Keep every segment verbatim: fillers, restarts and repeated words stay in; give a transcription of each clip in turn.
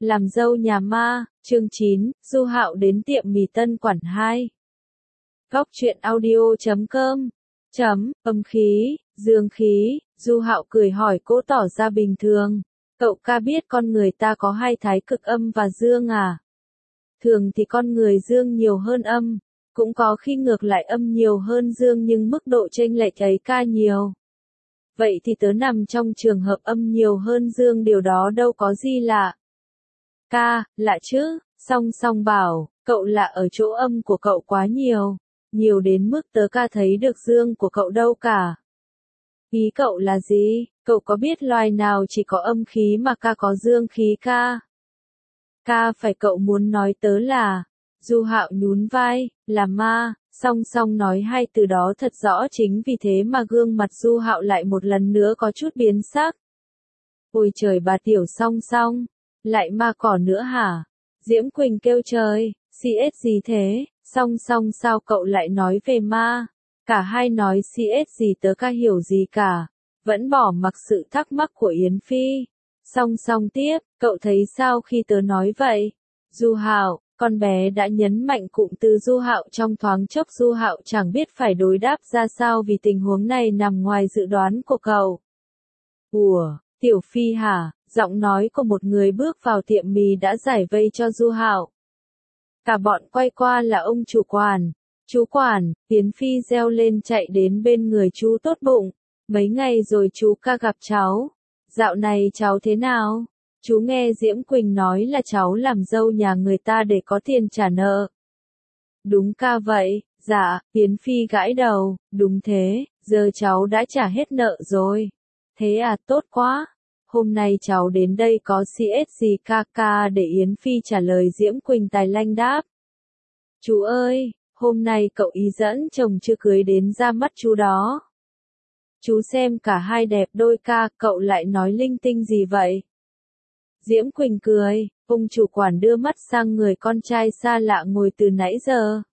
Làm dâu nhà ma, chương chín, Du Hạo đến tiệm mì Tân Quản hai. Góc truyện audio chấm com. Chấm, âm khí, dương khí, Du Hạo cười hỏi cố tỏ ra bình thường. Cậu ca biết con người ta có hai thái cực âm và dương à? Thường thì con người dương nhiều hơn âm, cũng có khi ngược lại âm nhiều hơn dương nhưng mức độ chênh lệch ấy ca nhiều. Vậy thì tớ nằm trong trường hợp âm nhiều hơn dương, điều đó đâu có gì lạ. Ca, lạ chứ, song song bảo, cậu lạ ở chỗ âm của cậu quá nhiều, nhiều đến mức tớ ca thấy được dương của cậu đâu cả. Ý cậu là gì? Cậu có biết loài nào chỉ có âm khí mà ca có dương khí ca? Ca phải cậu muốn nói tớ là, Du Hạo nhún vai, là ma, song song nói hai từ đó thật rõ, chính vì thế mà gương mặt Du Hạo lại một lần nữa có chút biến sắc. Ôi trời bà tiểu song song, lại ma cỏ nữa hả? Diễm Quỳnh kêu trời, xê ét gì thế, song song sao cậu lại nói về ma? Cả hai nói xê ét gì tớ ca hiểu gì cả, vẫn bỏ mặc sự thắc mắc của Yến Phi. Song song tiếp, cậu thấy sao khi tớ nói vậy? Du Hạo, con bé đã nhấn mạnh cụm từ Du Hạo trong thoáng chốc. Du Hạo chẳng biết phải đối đáp ra sao vì tình huống này nằm ngoài dự đoán của cậu. Ủa, Tiểu Phi hả? Giọng nói của một người bước vào tiệm mì đã giải vây cho Du Hạo. Cả bọn quay qua là ông chủ quản. Chú quản, Yến Phi reo lên chạy đến bên người chú tốt bụng. Mấy ngày rồi chú ca gặp cháu. Dạo này cháu thế nào? Chú nghe Diễm Quỳnh nói là cháu làm dâu nhà người ta để có tiền trả nợ. Đúng ca vậy, dạ, Yến Phi gãi đầu, đúng thế, giờ cháu đã trả hết nợ rồi. Thế à, tốt quá. Hôm nay cháu đến đây có xê ét gì ca ca để Yến Phi trả lời. Diễm Quỳnh tài lanh đáp. Chú ơi, hôm nay cậu ý dẫn chồng chưa cưới đến ra mắt chú đó. Chú xem cả hai đẹp đôi ca, cậu lại nói linh tinh gì vậy? Diễm Quỳnh cười, ông chủ quản đưa mắt sang người con trai xa lạ ngồi từ nãy giờ.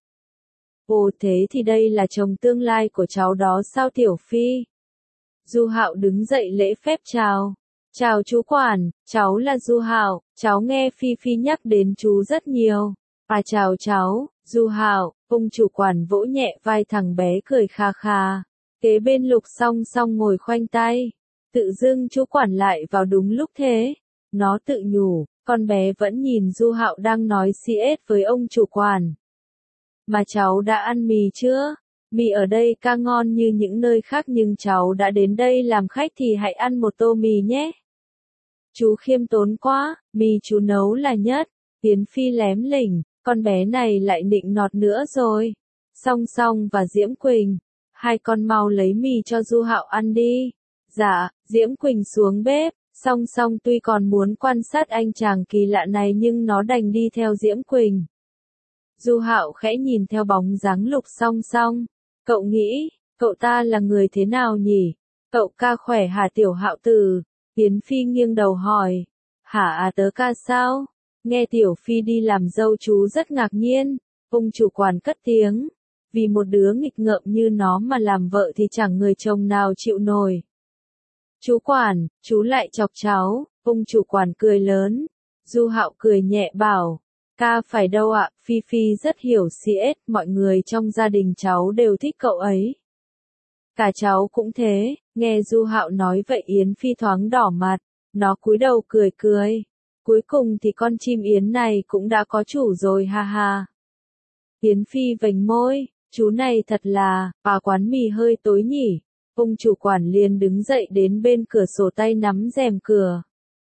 Ồ thế thì đây là chồng tương lai của cháu đó sao Tiểu Phi? Du Hạo đứng dậy lễ phép chào. Chào chú quản, cháu là Du Hạo, cháu nghe Phi Phi nhắc đến chú rất nhiều. À chào cháu, Du Hạo, ông chủ quản vỗ nhẹ vai thằng bé cười kha kha. Kế bên Lục song song ngồi khoanh tay. Tự dưng chú quản lại vào đúng lúc thế. Nó tự nhủ, con bé vẫn nhìn Du Hạo đang nói xê ét với ông chủ quản. Mà cháu đã ăn mì chưa? Mì ở đây ca ngon như những nơi khác nhưng cháu đã đến đây làm khách thì hãy ăn một tô mì nhé. Chú khiêm tốn quá, mì chú nấu là nhất. Yến Phi lém lỉnh, con bé này lại nịnh nọt nữa rồi. Song song và Diễm Quỳnh, hai con mau lấy mì cho Du Hạo ăn đi. Dạ, Diễm Quỳnh xuống bếp. Song song tuy còn muốn quan sát anh chàng kỳ lạ này nhưng nó đành đi theo Diễm Quỳnh. Du Hạo khẽ nhìn theo bóng dáng Lục song song. Cậu nghĩ, cậu ta là người thế nào nhỉ? Cậu ca khỏe hả Tiểu Hạo tử? Yến Phi nghiêng đầu hỏi. Hả à tớ ca sao? Nghe Tiểu Phi đi làm dâu chú rất ngạc nhiên. Ông chủ quản cất tiếng. Vì một đứa nghịch ngợm như nó mà làm vợ thì chẳng người chồng nào chịu nổi. Chú quản, chú lại chọc cháu. Ông chủ quản cười lớn. Du Hạo cười nhẹ bảo. Ca phải đâu ạ, Phi Phi rất hiểu xê ét, mọi người trong gia đình cháu đều thích cậu ấy. Cả cháu cũng thế. Nghe Du Hạo nói vậy Yến Phi thoáng đỏ mặt. Nó cúi đầu cười cười. Cuối cùng thì con chim yến này cũng đã có chủ rồi ha ha. Yến Phi vểnh môi. Chú này thật là, à quán mì hơi tối nhỉ. Ông chủ quản liền đứng dậy đến bên cửa sổ tay nắm rèm cửa.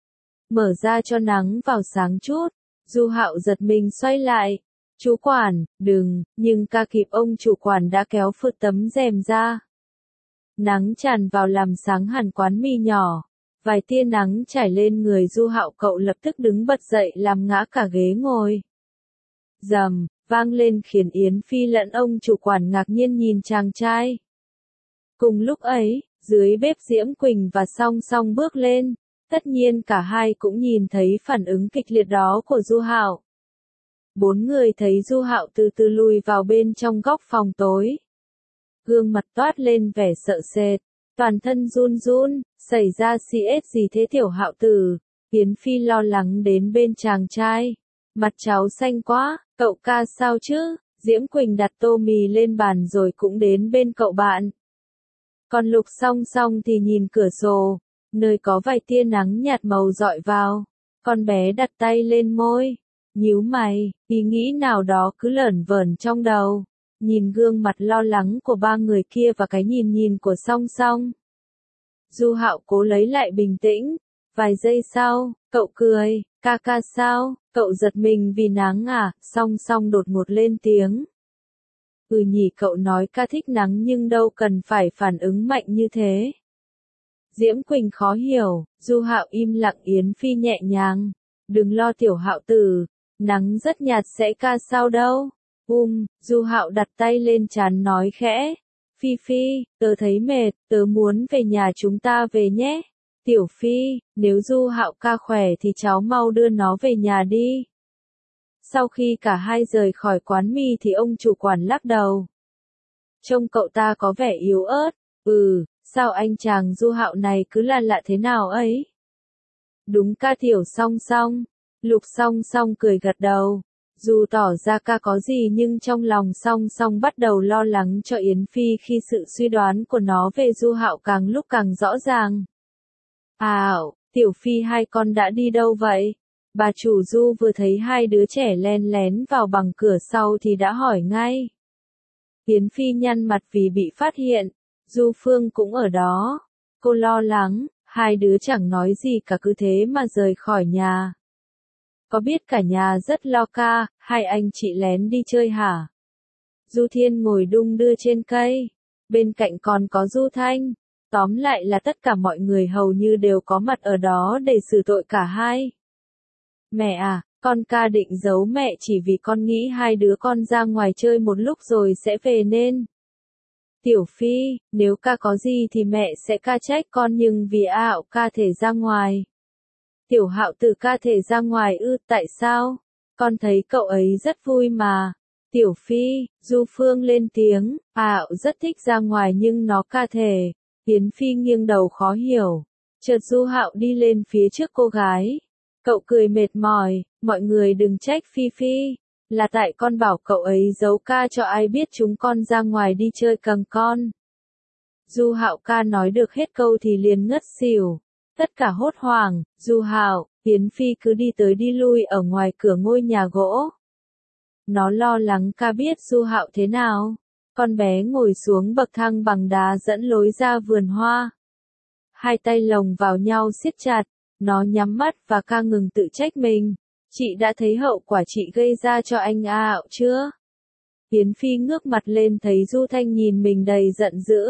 Mở ra cho nắng vào sáng chút. Du Hạo giật mình xoay lại. Chú quản, đừng, nhưng ca kịp ông chủ quản đã kéo phượt tấm rèm ra. Nắng tràn vào làm sáng hẳn quán mì nhỏ. Vài tia nắng trải lên người Du Hạo, cậu lập tức đứng bật dậy làm ngã cả ghế ngồi. Rầm, vang lên khiến Yến Phi lẫn ông chủ quản ngạc nhiên nhìn chàng trai. Cùng lúc ấy, dưới bếp Diễm Quỳnh và Song Song bước lên. Tất nhiên cả hai cũng nhìn thấy phản ứng kịch liệt đó của Du Hạo. Bốn người thấy Du Hạo từ từ lùi vào bên trong góc phòng tối. Gương mặt toát lên vẻ sợ sệt, toàn thân run run, xảy ra xê ét gì thế Tiểu Hạo tử? Yến Phi lo lắng đến bên chàng trai. Mặt cháu xanh quá, cậu ca sao chứ? Diễm Quỳnh đặt tô mì lên bàn rồi cũng đến bên cậu bạn. Còn Lục Song Song thì nhìn cửa sổ, nơi có vài tia nắng nhạt màu dọi vào. Con bé đặt tay lên môi, nhíu mày, ý nghĩ nào đó cứ lởn vởn trong đầu. Nhìn gương mặt lo lắng của ba người kia và cái nhìn nhìn của Song Song. Du Hạo cố lấy lại bình tĩnh. Vài giây sau, cậu cười, ca ca sao, cậu giật mình vì nắng à? Song Song đột ngột lên tiếng. Ừ nhỉ, cậu nói ca thích nắng nhưng đâu cần phải phản ứng mạnh như thế. Diễm Quỳnh khó hiểu, Du Hạo im lặng. Yến Phi nhẹ nhàng, đừng lo tiểu Hạo tử, nắng rất nhạt sẽ ca sao đâu. Um, Du Hạo đặt tay lên trán nói khẽ, Phi Phi, tớ thấy mệt, tớ muốn về nhà, chúng ta về nhé. Tiểu Phi, nếu Du Hạo ca khỏe thì cháu mau đưa nó về nhà đi. Sau khi cả hai rời khỏi quán mì thì ông chủ quán lắc đầu. Trông cậu ta có vẻ yếu ớt. Ừ, sao anh chàng Du Hạo này cứ là lạ thế nào ấy? Đúng ca tiểu Song Song. Lục Song Song cười gật đầu. Dù tỏ ra ca có gì nhưng trong lòng Song Song bắt đầu lo lắng cho Yến Phi khi sự suy đoán của nó về Du Hạo càng lúc càng rõ ràng. Ảo, Tiểu Phi hai con đã đi đâu vậy? Bà chủ Du vừa thấy hai đứa trẻ len lén vào bằng cửa sau thì đã hỏi ngay. Yến Phi nhăn mặt vì bị phát hiện. Du Phương cũng ở đó. Cô lo lắng, hai đứa chẳng nói gì cả cứ thế mà rời khỏi nhà. Có biết cả nhà rất lo ca, hai anh chị lén đi chơi hả? Du Thiên ngồi đung đưa trên cây. Bên cạnh còn có Du Thanh. Tóm lại là tất cả mọi người hầu như đều có mặt ở đó để xử tội cả hai. Mẹ à, con ca định giấu mẹ chỉ vì con nghĩ hai đứa con ra ngoài chơi một lúc rồi sẽ về nên. Tiểu Phi, nếu ca có gì thì mẹ sẽ ca trách con, nhưng vì Hạo ca thể ra ngoài. Tiểu Hạo tử ca thể ra ngoài ư? Tại sao? Con thấy cậu ấy rất vui mà. Tiểu Phi, Du Phương lên tiếng, Hạo rất thích ra ngoài nhưng nó ca thể. Yến Phi nghiêng đầu khó hiểu. Chợt Du Hạo đi lên phía trước cô gái. Cậu cười mệt mỏi, mọi người đừng trách Phi Phi. Là tại con bảo cậu ấy giấu ca cho ai biết chúng con ra ngoài đi chơi cùng con. Du Hạo ca nói được hết câu thì liền ngất xỉu. Tất cả hốt hoảng, Du Hạo, Yến Phi cứ đi tới đi lui ở ngoài cửa ngôi nhà gỗ. Nó lo lắng ca biết Du Hạo thế nào. Con bé ngồi xuống bậc thang bằng đá dẫn lối ra vườn hoa. Hai tay lồng vào nhau siết chặt, nó nhắm mắt và ca ngừng tự trách mình. Chị đã thấy hậu quả chị gây ra cho anh Hạo chưa? Yến Phi ngước mặt lên thấy Du Thanh nhìn mình đầy giận dữ.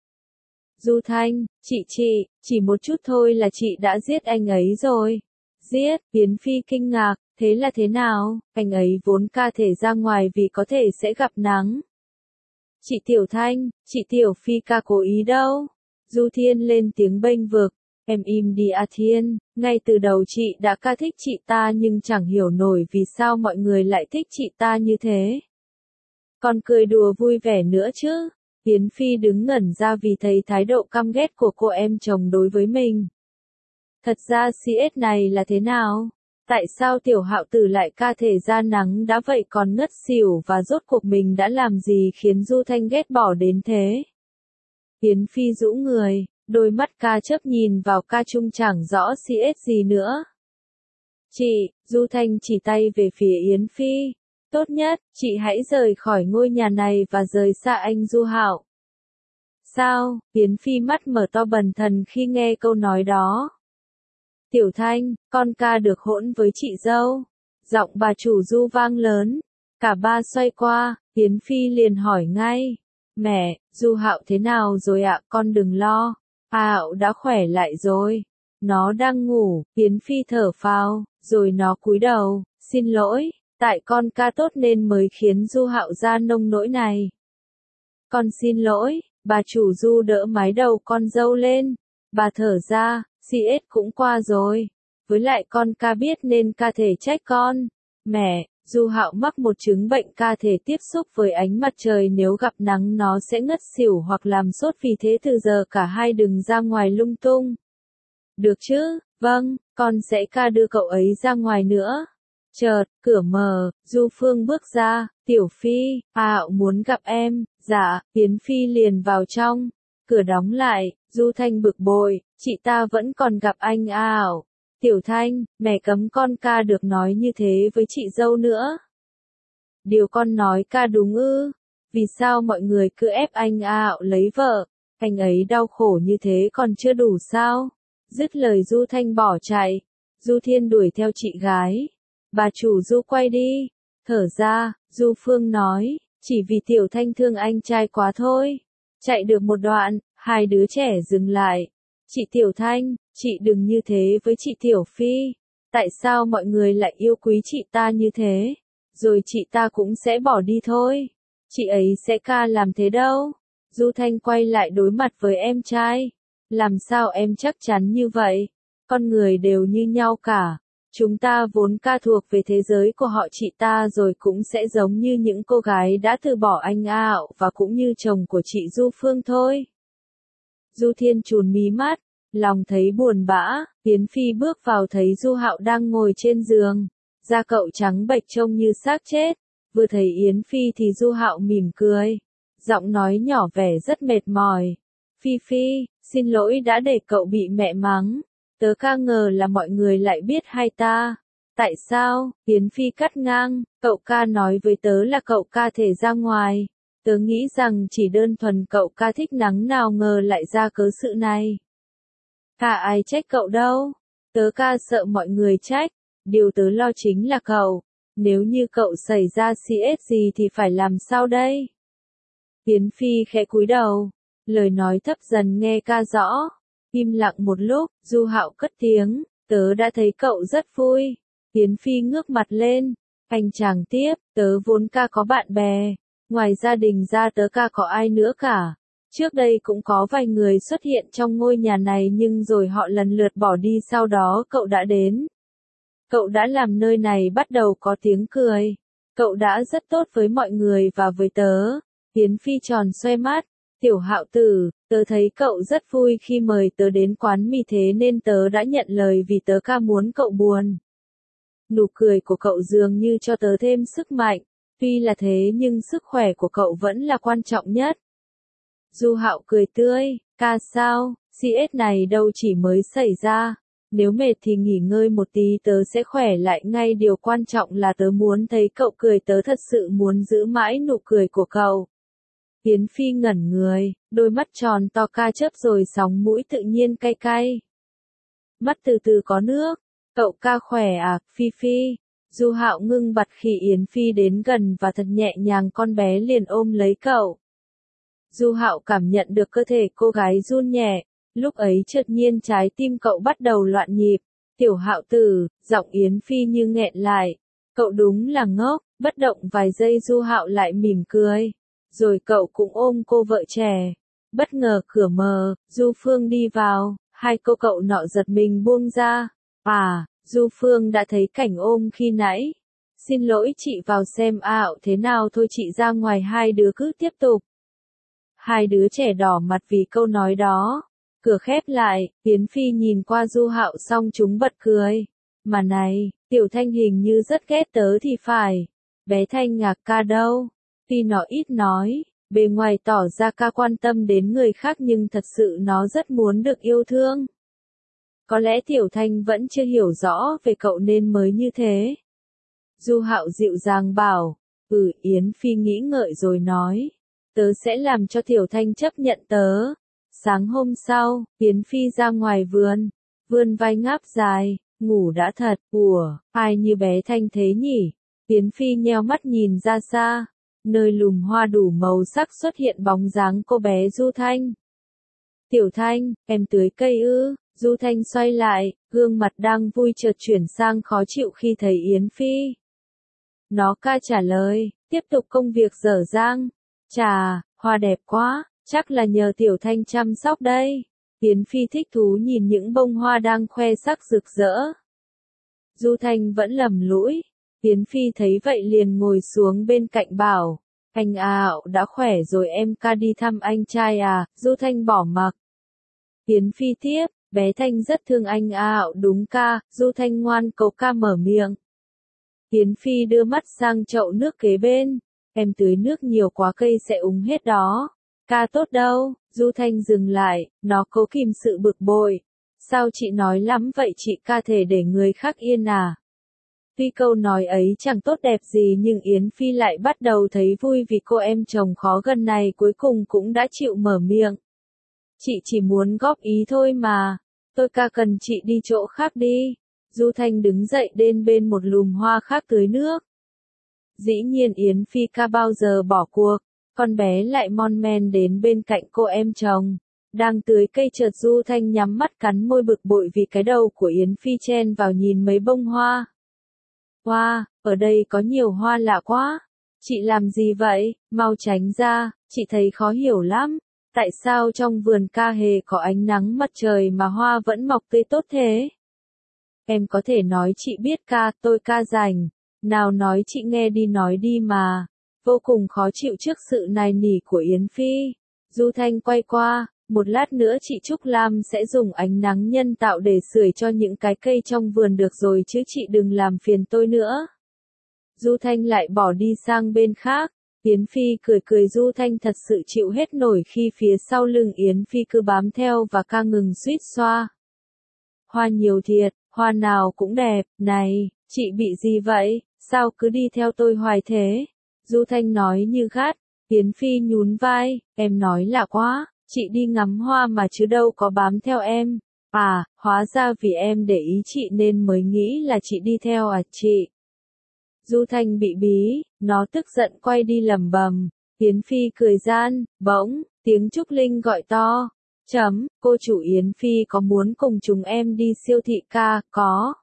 Du Thanh, chị chị, chỉ một chút thôi là chị đã giết anh ấy rồi. Giết? Yến Phi kinh ngạc, thế là thế nào? Anh ấy vốn ca thể ra ngoài vì có thể sẽ gặp nắng. Chị Tiểu Thanh, chị Tiểu Phi ca cố ý đâu. Du Thiên lên tiếng bênh vực. Em im đi A Thiên, ngay từ đầu chị đã ca thích chị ta nhưng chẳng hiểu nổi vì sao mọi người lại thích chị ta như thế. Còn cười đùa vui vẻ nữa chứ. Yến Phi đứng ngẩn ra vì thấy thái độ căm ghét của cô em chồng đối với mình. Thật ra xê ét này là thế nào? Tại sao Tiểu Hạo tử lại ca thể ra nắng đã vậy còn ngất xỉu, và rốt cuộc mình đã làm gì khiến Du Thanh ghét bỏ đến thế? Yến Phi rũ người, đôi mắt ca chớp nhìn vào ca chung chẳng rõ xê ét gì nữa. Chị, Du Thanh chỉ tay về phía Yến Phi. Tốt nhất, chị hãy rời khỏi ngôi nhà này và rời xa anh Du Hạo. Sao? Yến Phi mắt mở to bần thần khi nghe câu nói đó. Tiểu Thanh, con ca được hỗn với chị dâu. Giọng bà chủ Du vang lớn. Cả ba xoay qua, Yến Phi liền hỏi ngay. Mẹ, Du Hạo thế nào rồi ạ? Con đừng lo. Hạo đã khỏe lại rồi. Nó đang ngủ. Yến Phi thở phào, rồi nó cúi đầu. Xin lỗi, tại con ca tốt nên mới khiến Du Hạo ra nông nỗi này. Con xin lỗi. Bà chủ Du đỡ mái đầu con dâu lên. Bà thở ra, xê ét cũng qua rồi. Với lại con ca biết nên ca thể trách con. Mẹ, Du Hạo mắc một chứng bệnh ca thể tiếp xúc với ánh mặt trời, nếu gặp nắng nó sẽ ngất xỉu hoặc làm sốt, vì thế từ giờ cả hai đừng ra ngoài lung tung. Được chứ? Vâng, con sẽ ca đưa cậu ấy ra ngoài nữa. Chợt, cửa mở, Du Phương bước ra, Tiểu Phi, Ảo muốn gặp em, dạ, Yến Phi liền vào trong, cửa đóng lại, Du Thanh bực bội, chị ta vẫn còn gặp anh Ảo. Tiểu Thanh, mẹ cấm con ca được nói như thế với chị dâu nữa. Điều con nói ca đúng ư? Vì sao mọi người cứ ép anh Ảo lấy vợ? Anh ấy đau khổ như thế còn chưa đủ sao? Dứt lời Du Thanh bỏ chạy. Du Thiên đuổi theo chị gái. Bà chủ Du quay đi. Thở ra, Du Phương nói, chỉ vì Tiểu Thanh thương anh trai quá thôi. Chạy được một đoạn, hai đứa trẻ dừng lại. Chị Tiểu Thanh, chị đừng như thế với chị Tiểu Phi. Tại sao mọi người lại yêu quý chị ta như thế? Rồi chị ta cũng sẽ bỏ đi thôi. Chị ấy sẽ ca làm thế đâu. Du Thanh quay lại đối mặt với em trai. Làm sao em chắc chắn như vậy? Con người đều như nhau cả. Chúng ta vốn ca thuộc về thế giới của họ chị ta rồi cũng sẽ giống như những cô gái đã từ bỏ anh Ảo và cũng như chồng của chị Du Phương thôi. Du Thiên trùn mí mắt, lòng thấy buồn bã, Yến Phi bước vào thấy Du Hạo đang ngồi trên giường. Da cậu trắng bệch trông như xác chết. Vừa thấy Yến Phi thì Du Hạo mỉm cười. Giọng nói nhỏ vẻ rất mệt mỏi. Phi Phi, xin lỗi đã để cậu bị mẹ mắng. Tớ ca ngờ là mọi người lại biết hay ta. Tại sao? Yến Phi cắt ngang, cậu ca nói với tớ là cậu ca thể ra ngoài. Tớ nghĩ rằng chỉ đơn thuần cậu ca thích nắng nào ngờ lại ra cớ sự này. Cả ai trách cậu đâu. Tớ ca sợ mọi người trách. Điều tớ lo chính là cậu. Nếu như cậu xảy ra xê ét gì thì phải làm sao đây? Yến Phi khẽ cúi đầu. Lời nói thấp dần nghe ca rõ. Im lặng một lúc, Du Hạo cất tiếng, tớ đã thấy cậu rất vui. Yến Phi ngước mặt lên, anh chàng tiếp, tớ vốn ca có bạn bè, ngoài gia đình ra tớ ca có ai nữa cả. Trước đây cũng có vài người xuất hiện trong ngôi nhà này nhưng rồi họ lần lượt bỏ đi sau đó cậu đã đến. Cậu đã làm nơi này bắt đầu có tiếng cười. Cậu đã rất tốt với mọi người và với tớ. Yến Phi tròn xoe mắt. Tiểu Hạo tử, tớ thấy cậu rất vui khi mời tớ đến quán mì thế nên tớ đã nhận lời vì tớ ca muốn cậu buồn. Nụ cười của cậu dường như cho tớ thêm sức mạnh. Tuy là thế nhưng sức khỏe của cậu vẫn là quan trọng nhất. Du Hạo cười tươi, ca sao, xê ét này đâu chỉ mới xảy ra. Nếu mệt thì nghỉ ngơi một tí tớ sẽ khỏe lại ngay, điều quan trọng là tớ muốn thấy cậu cười, tớ thật sự muốn giữ mãi nụ cười của cậu. Yến Phi ngẩn người, đôi mắt tròn to ca chớp rồi sóng mũi tự nhiên cay cay. Mắt từ từ có nước, cậu ca khỏe à, Phi Phi. Du Hạo ngưng bặt khi Yến Phi đến gần và thật nhẹ nhàng con bé liền ôm lấy cậu. Du Hạo cảm nhận được cơ thể cô gái run nhẹ, lúc ấy chợt nhiên trái tim cậu bắt đầu loạn nhịp. Tiểu Hạo tử, giọng Yến Phi như nghẹn lại. Cậu đúng là ngốc, bất động vài giây Du Hạo lại mỉm cười. Rồi cậu cũng ôm cô vợ trẻ. Bất ngờ cửa mở, Du Phương đi vào, hai cô cậu nọ giật mình buông ra. À, Du Phương đã thấy cảnh ôm khi nãy. Xin lỗi chị vào xem Ảo thế nào thôi, chị ra ngoài, hai đứa cứ tiếp tục. Hai đứa trẻ đỏ mặt vì câu nói đó. Cửa khép lại, Yến Phi nhìn qua Du Hạo xong chúng bật cười. Mà này, Tiểu Thanh hình như rất ghét tớ thì phải. Bé Thanh Ngạc ca đâu? Tuy nó ít nói, bề ngoài tỏ ra ca quan tâm đến người khác nhưng thật sự nó rất muốn được yêu thương. Có lẽ Tiểu Thanh vẫn chưa hiểu rõ về cậu nên mới như thế. Du Hạo dịu dàng bảo, ừ. Yến Phi nghĩ ngợi rồi nói, tớ sẽ làm cho Tiểu Thanh chấp nhận tớ. Sáng hôm sau, Yến Phi ra ngoài vườn, vươn vai ngáp dài, ngủ đã thật, ủa, ai như bé Thanh thế nhỉ? Yến Phi nheo mắt nhìn ra xa. Nơi lùm hoa đủ màu sắc xuất hiện bóng dáng cô bé Du Thanh. Tiểu Thanh, em tưới cây ư? Du Thanh xoay lại, gương mặt đang vui chợt chuyển sang khó chịu khi thấy Yến Phi. Nó ca trả lời, tiếp tục công việc dở dang. Chà, hoa đẹp quá, chắc là nhờ Tiểu Thanh chăm sóc đây. Yến Phi thích thú nhìn những bông hoa đang khoe sắc rực rỡ. Du Thanh vẫn lầm lũi. Yến Phi thấy vậy liền ngồi xuống bên cạnh bảo, anh Ảo đã khỏe rồi, em ca đi thăm anh trai à? Du Thanh bỏ mặc. Yến Phi tiếp, Bé Thanh rất thương anh ạ, đúng ca, Du Thanh ngoan cậu ca mở miệng. Yến Phi đưa mắt sang chậu nước kế bên, em tưới nước nhiều quá cây sẽ úng hết đó. Ca tốt đâu, Du Thanh dừng lại, nó cố kìm sự bực bội. Sao chị nói lắm vậy chị ca thể để người khác yên à? Tuy câu nói ấy chẳng tốt đẹp gì nhưng Yến Phi lại bắt đầu thấy vui vì cô em chồng khó gần này cuối cùng cũng đã chịu mở miệng. Chị chỉ muốn góp ý thôi mà, tôi ca cần chị đi chỗ khác đi. Du Thanh đứng dậy đến bên một lùm hoa khác tưới nước. Dĩ nhiên Yến Phi ca bao giờ bỏ cuộc, con bé lại mon men đến bên cạnh cô em chồng. Đang tưới cây chợt Du Thanh nhắm mắt cắn môi bực bội vì cái đầu của Yến Phi chen vào nhìn mấy bông hoa. Hoa, wow, ở đây có nhiều hoa lạ quá. Chị làm gì vậy, mau tránh ra, chị thấy khó hiểu lắm. Tại sao trong vườn ca hề có ánh nắng mặt trời mà hoa vẫn mọc tươi tốt thế? Em có thể nói chị biết ca, tôi ca rành. Nào nói chị nghe đi nói đi mà. Vô cùng khó chịu trước sự nài nỉ của Yến Phi. Du Thanh quay qua, một lát nữa chị Trúc Lam sẽ dùng ánh nắng nhân tạo để sưởi cho những cái cây trong vườn được rồi chứ chị đừng làm phiền tôi nữa. Du Thanh lại bỏ đi sang bên khác. Yến Phi cười cười Du Thanh thật sự chịu hết nổi khi phía sau lưng Yến Phi cứ bám theo và ca ngừng suýt xoa. Hoa nhiều thiệt, hoa nào cũng đẹp, này, chị bị gì vậy, sao cứ đi theo tôi hoài thế? Du Thanh nói như gắt. Yến Phi nhún vai, em nói lạ quá, chị đi ngắm hoa mà chứ đâu có bám theo em. À, hóa ra vì em để ý chị nên mới nghĩ là chị đi theo à chị. Du Thanh bị bí, nó tức giận quay đi lẩm bẩm. Yến Phi cười gian, bỗng, tiếng Trúc Linh gọi to. Chấm, cô chủ Yến Phi có muốn cùng chúng em đi siêu thị ca, có.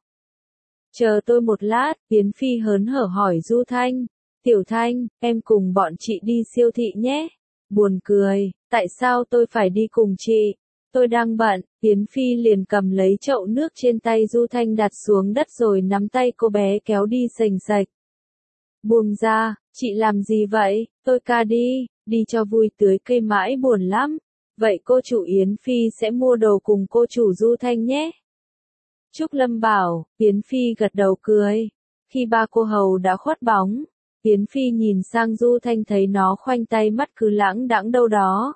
Chờ tôi một lát, Yến Phi hớn hở hỏi Du Thanh. Tiểu Thanh, em cùng bọn chị đi siêu thị nhé. Buồn cười, tại sao tôi phải đi cùng chị? Tôi đang bận, Yến Phi liền cầm lấy chậu nước trên tay Du Thanh đặt xuống đất rồi nắm tay cô bé kéo đi sành sạch. Buông ra, chị làm gì vậy? Tôi ca đi, đi cho vui tưới cây mãi buồn lắm. Vậy cô chủ Yến Phi sẽ mua đồ cùng cô chủ Du Thanh nhé. Trúc Lâm bảo, Yến Phi gật đầu cười. Khi ba cô hầu đã khuất bóng, Yến Phi nhìn sang Du Thanh thấy nó khoanh tay mắt cứ lãng đãng đâu đó.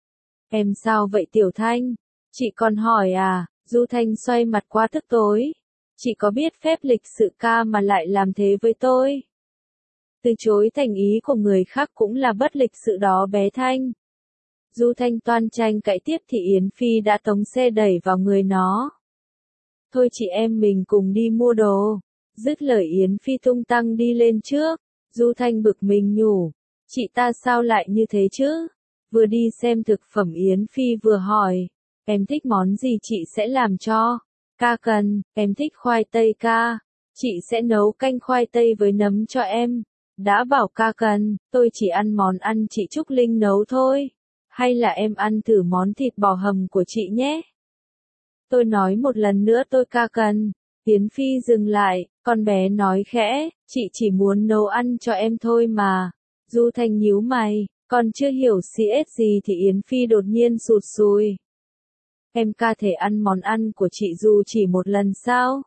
Em sao vậy Tiểu Thanh? Chị còn hỏi à? Du Thanh xoay mặt qua tức tối. Chị có biết phép lịch sự ca mà lại làm thế với tôi? Từ chối thành ý của người khác cũng là bất lịch sự đó bé Thanh. Du Thanh toan tranh cãi tiếp thì Yến Phi đã tống xe đẩy vào người nó. Thôi chị em mình cùng đi mua đồ. Dứt lời Yến Phi tung tăng đi lên trước. Du Thanh bực mình nhủ. Chị ta sao lại như thế chứ? Vừa đi xem thực phẩm Yến Phi vừa hỏi. Em thích món gì chị sẽ làm cho? Ca cần, em thích khoai tây ca. Chị sẽ nấu canh khoai tây với nấm cho em. Đã bảo ca cần, tôi chỉ ăn món ăn chị Trúc Linh nấu thôi. Hay là em ăn thử món thịt bò hầm của chị nhé? Tôi nói một lần nữa tôi ca cần. Yến Phi dừng lại, con bé nói khẽ, chị chỉ muốn nấu ăn cho em thôi mà. Du Thanh nhíu mày, còn chưa hiểu xê ét gì thì Yến Phi đột nhiên sụt sùi. Em ca thể ăn món ăn của chị dù chỉ một lần sao?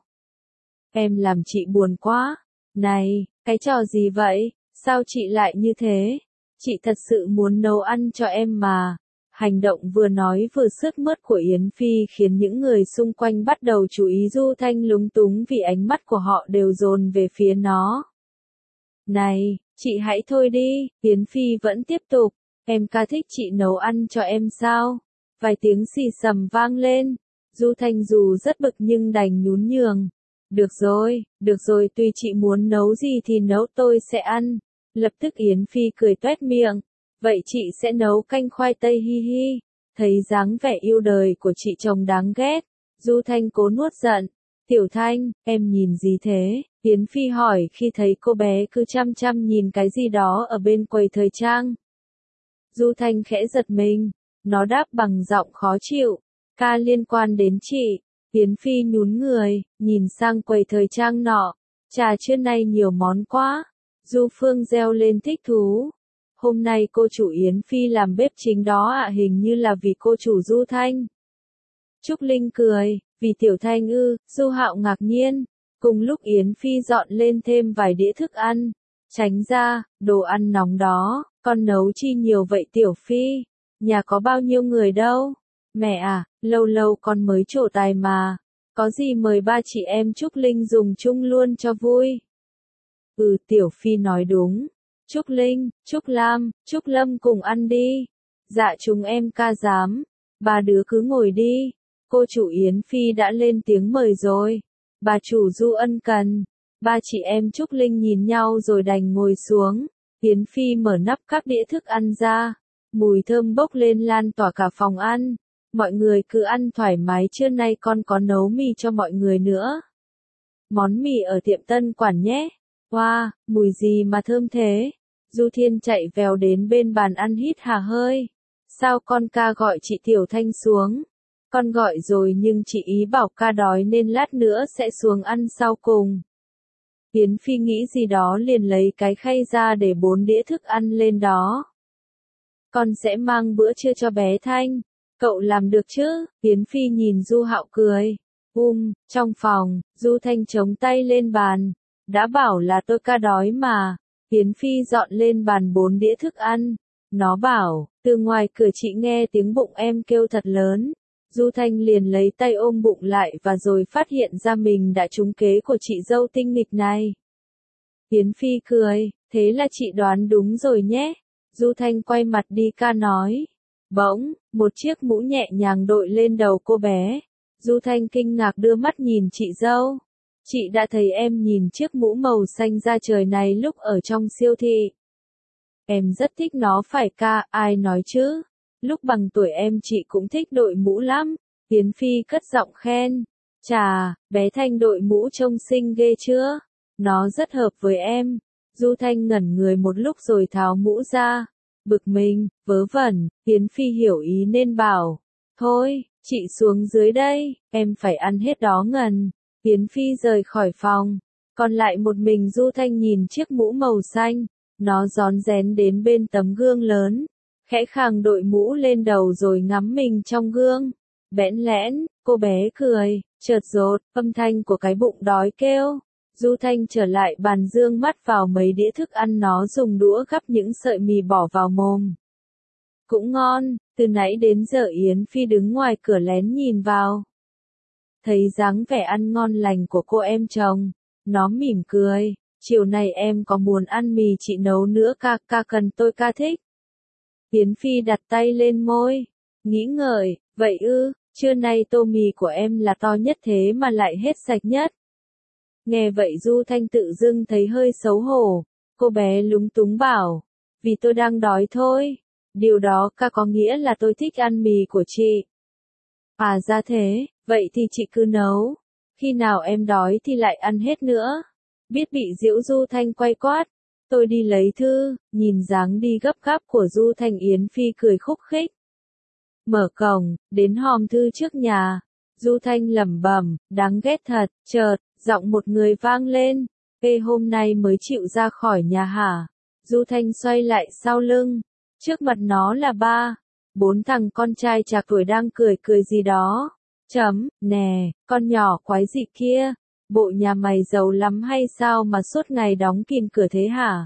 Em làm chị buồn quá. Này, cái trò gì vậy? Sao chị lại như thế? Chị thật sự muốn nấu ăn cho em mà. Hành động vừa nói vừa sướt mướt của Yến Phi khiến những người xung quanh bắt đầu chú ý Du Thanh lúng túng vì ánh mắt của họ đều dồn về phía nó. Này, chị hãy thôi đi, Yến Phi vẫn tiếp tục. Em ca thích chị nấu ăn cho em sao? Vài tiếng xì xầm vang lên. Du Thanh dù rất bực nhưng đành nhún nhường. Được rồi, được rồi tùy chị muốn nấu gì thì nấu tôi sẽ ăn. Lập tức Yến Phi cười toét miệng. Vậy chị sẽ nấu canh khoai tây hi hi. Thấy dáng vẻ yêu đời của chị chồng đáng ghét. Du Thanh cố nuốt giận. Tiểu Thanh, em nhìn gì thế? Yến Phi hỏi khi thấy cô bé cứ chăm chăm nhìn cái gì đó ở bên quầy thời trang. Du Thanh khẽ giật mình. Nó đáp bằng giọng khó chịu. Ca liên quan đến chị. Yến Phi nhún người, nhìn sang quầy thời trang nọ. Trà trưa nay nhiều món quá. Du Phương reo lên thích thú. Hôm nay cô chủ Yến Phi làm bếp chính đó ạ, hình như là vì cô chủ Du Thanh. Trúc Linh cười, vì Tiểu Thanh ư? Du Hạo ngạc nhiên. Cùng lúc Yến Phi dọn lên thêm vài đĩa thức ăn. Tránh ra, đồ ăn nóng đó, con nấu chi nhiều vậy Tiểu Phi? Nhà có bao nhiêu người đâu? Mẹ à, lâu lâu con mới trổ tài mà. Có gì mời ba chị em Trúc Linh dùng chung luôn cho vui. Ừ, Tiểu Phi nói đúng. Trúc Linh, Trúc Lam, Trúc Lâm cùng ăn đi. Dạ chúng em ca dám. Ba đứa cứ ngồi đi. Cô chủ Yến Phi đã lên tiếng mời rồi. Bà chủ Du ân cần. Ba chị em Trúc Linh nhìn nhau rồi đành ngồi xuống. Yến Phi mở nắp các đĩa thức ăn ra. Mùi thơm bốc lên lan tỏa cả phòng ăn. Mọi người cứ ăn thoải mái, trưa nay con có nấu mì cho mọi người nữa. Món mì ở tiệm Tân Quản nhé. Wow, mùi gì mà thơm thế? Du Thiên chạy vèo đến bên bàn ăn hít hà hơi. Sao con ca gọi chị Tiểu Thanh xuống? Con gọi rồi nhưng chị ý bảo ca đói nên lát nữa sẽ xuống ăn sau cùng. Yến Phi nghĩ gì đó liền lấy cái khay ra để bốn đĩa thức ăn lên đó. Con sẽ mang bữa trưa cho bé Thanh. Cậu làm được chứ? Yến Phi nhìn Du Hạo cười. Um, trong phòng, Du Thanh chống tay lên bàn. Đã bảo là tôi ca đói mà. Yến Phi dọn lên bàn bốn đĩa thức ăn. Nó bảo, từ ngoài cửa chị nghe tiếng bụng em kêu thật lớn. Du Thanh liền lấy tay ôm bụng lại và rồi phát hiện ra mình đã trúng kế của chị dâu tinh nghịch này. Yến Phi cười, thế là chị đoán đúng rồi nhé. Du Thanh quay mặt đi ca nói. Bỗng, một chiếc mũ nhẹ nhàng đội lên đầu cô bé. Du Thanh kinh ngạc đưa mắt nhìn chị dâu. Chị đã thấy em nhìn chiếc mũ màu xanh da trời này lúc ở trong siêu thị. Em rất thích nó phải ca, ai nói chứ? Lúc bằng tuổi em chị cũng thích đội mũ lắm. Yến Phi cất giọng khen. Chà, bé Thanh đội mũ trông xinh ghê chưa? Nó rất hợp với em. Du Thanh ngẩn người một lúc rồi tháo mũ ra. Bực mình, vớ vẩn, Yến Phi hiểu ý nên bảo. Thôi, chị xuống dưới đây, em phải ăn hết đó ngần. Yến Phi rời khỏi phòng. Còn lại một mình Du Thanh nhìn chiếc mũ màu xanh. Nó rón rén đến bên tấm gương lớn. Khẽ khàng đội mũ lên đầu rồi ngắm mình trong gương. Bẽn lẽn, cô bé cười, chợt rột, âm thanh của cái bụng đói kêu. Du Thanh trở lại bàn dương mắt vào mấy đĩa thức ăn, nó dùng đũa gắp những sợi mì bỏ vào mồm. Cũng ngon, từ nãy đến giờ Yến Phi đứng ngoài cửa lén nhìn vào. Thấy dáng vẻ ăn ngon lành của cô em chồng, nó mỉm cười, chiều này em có muốn ăn mì chị nấu nữa ca, ca cần tôi ca thích. Yến Phi đặt tay lên môi, nghĩ ngợi, vậy ư, trưa nay tô mì của em là to nhất thế mà lại hết sạch nhất. Nghe vậy Du Thanh tự dưng thấy hơi xấu hổ, cô bé lúng túng bảo, vì tôi đang đói thôi, điều đó ca có nghĩa là tôi thích ăn mì của chị. À ra thế, vậy thì chị cứ nấu, khi nào em đói thì lại ăn hết nữa. Biết bị giễu Du Thanh quay quát, tôi đi lấy thư, nhìn dáng đi gấp gáp của Du Thanh Yến Phi cười khúc khích. Mở cổng, đến hòm thư trước nhà, Du Thanh lẩm bẩm, đáng ghét thật, chợt, giọng một người vang lên, ê hôm nay mới chịu ra khỏi nhà hả? Du Thanh xoay lại sau lưng, trước mặt nó là ba, bốn thằng con trai trạc tuổi đang cười cười gì đó. Chấm, nè, con nhỏ quái dị kia, bộ nhà mày giàu lắm hay sao mà suốt ngày đóng kín cửa thế hả?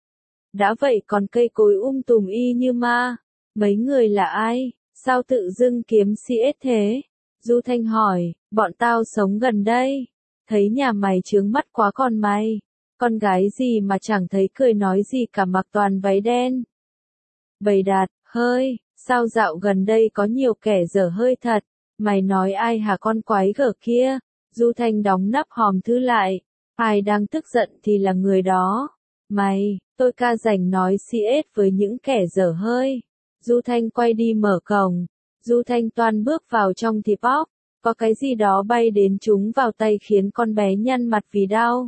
Đã vậy còn cây cối um tùm y như ma, mấy người là ai, sao tự dưng kiếm xê ét thế? Du Thanh hỏi, bọn tao sống gần đây, thấy nhà mày chướng mắt quá còn mày, con gái gì mà chẳng thấy cười nói gì cả mặc toàn váy đen. Bầy Đạt, hơi, sao dạo gần đây có nhiều kẻ dở hơi thật, mày nói ai hả con quái gở kia? Du Thanh đóng nắp hòm thư lại, ai đang tức giận thì là người đó. Mày, tôi ca rảnh nói xê ét với những kẻ dở hơi. Du Thanh quay đi mở cổng. Du Thanh toan bước vào trong thì bóp, có cái gì đó bay đến trúng vào tay khiến con bé nhăn mặt vì đau.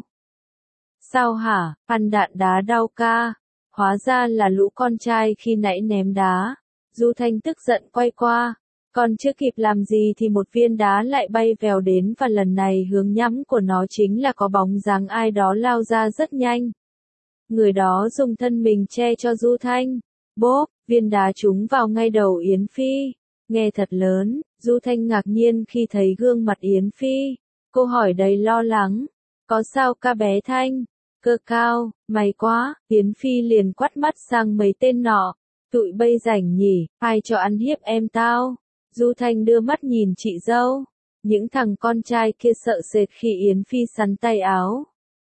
Sao hả, ăn đạn đá đau ca? Hóa ra là lũ con trai khi nãy ném đá. Du Thanh tức giận quay qua. Còn chưa kịp làm gì thì một viên đá lại bay vèo đến và lần này hướng nhắm của nó chính là có bóng dáng ai đó lao ra rất nhanh. Người đó dùng thân mình che cho Du Thanh. Bốp, viên đá trúng vào ngay đầu Yến Phi. Nghe thật lớn, Du Thanh ngạc nhiên khi thấy gương mặt Yến Phi. Cô hỏi đầy lo lắng. Có sao ca bé Thanh? Cơ Cao, mày quá. Yến Phi liền quắt mắt sang mấy tên nọ. Tụi bây rảnh nhỉ, ai cho ăn hiếp em tao? Du Thanh đưa mắt nhìn chị dâu. Những thằng con trai kia sợ sệt khi Yến Phi sắn tay áo.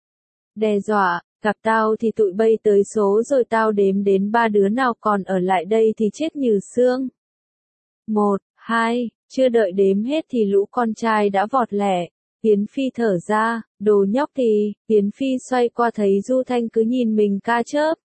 Đe dọa, gặp tao thì tụi bây tới số rồi tao đếm đến ba đứa nào còn ở lại đây thì chết như xương. Một, hai, chưa đợi đếm hết thì lũ con trai đã vọt lẹ. Yến Phi thở ra, đồ nhóc thì, Yến Phi xoay qua thấy Du Thanh cứ nhìn mình ca chớp.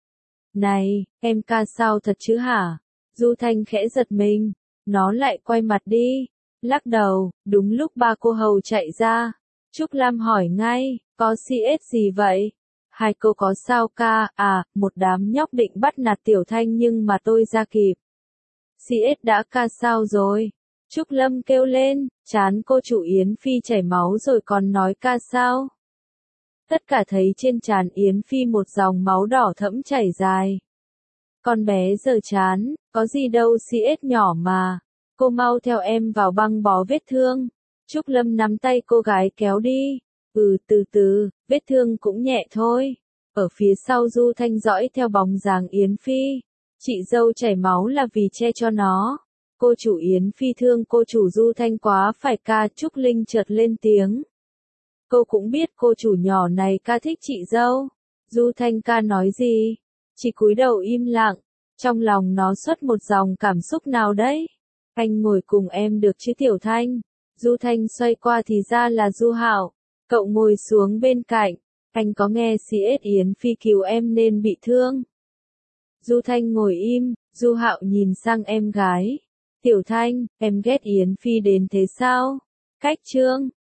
Này, em ca sao thật chứ hả? Du Thanh khẽ giật mình, nó lại quay mặt đi, lắc đầu, đúng lúc ba cô hầu chạy ra. Trúc Lam hỏi ngay, có xê ét gì vậy? Hai cô có sao ca, à, một đám nhóc định bắt nạt Tiểu Thanh nhưng mà tôi ra kịp. xê ét đã ca sao rồi? Trúc Lâm kêu lên, chán cô chủ Yến Phi chảy máu rồi còn nói ca sao? Tất cả thấy trên trán Yến Phi một dòng máu đỏ thẫm chảy dài. Con bé giờ chán, có gì đâu xê ét nhỏ mà. Cô mau theo em vào băng bó vết thương. Trúc Lâm nắm tay cô gái kéo đi. Ừ từ từ, vết thương cũng nhẹ thôi. Ở phía sau Du Thanh dõi theo bóng dáng Yến Phi. Chị dâu chảy máu là vì che cho nó. Cô chủ Yến Phi thương cô chủ Du Thanh quá phải ca. Trúc Linh chợt lên tiếng. Cô cũng biết cô chủ nhỏ này ca thích chị dâu. Du Thanh ca nói gì? Chị cúi đầu im lặng. Trong lòng nó xuất một dòng cảm xúc nào đấy. Anh ngồi cùng em được chứ Tiểu Thanh? Du Thanh xoay qua thì ra là Du Hạo. Cậu ngồi xuống bên cạnh. Anh có nghe xê ét Yến Phi cứu em nên bị thương. Du Thanh ngồi im. Du Hạo nhìn sang em gái. Tiểu Thanh, em ghét Yến Phi đến thế sao? Cách trương,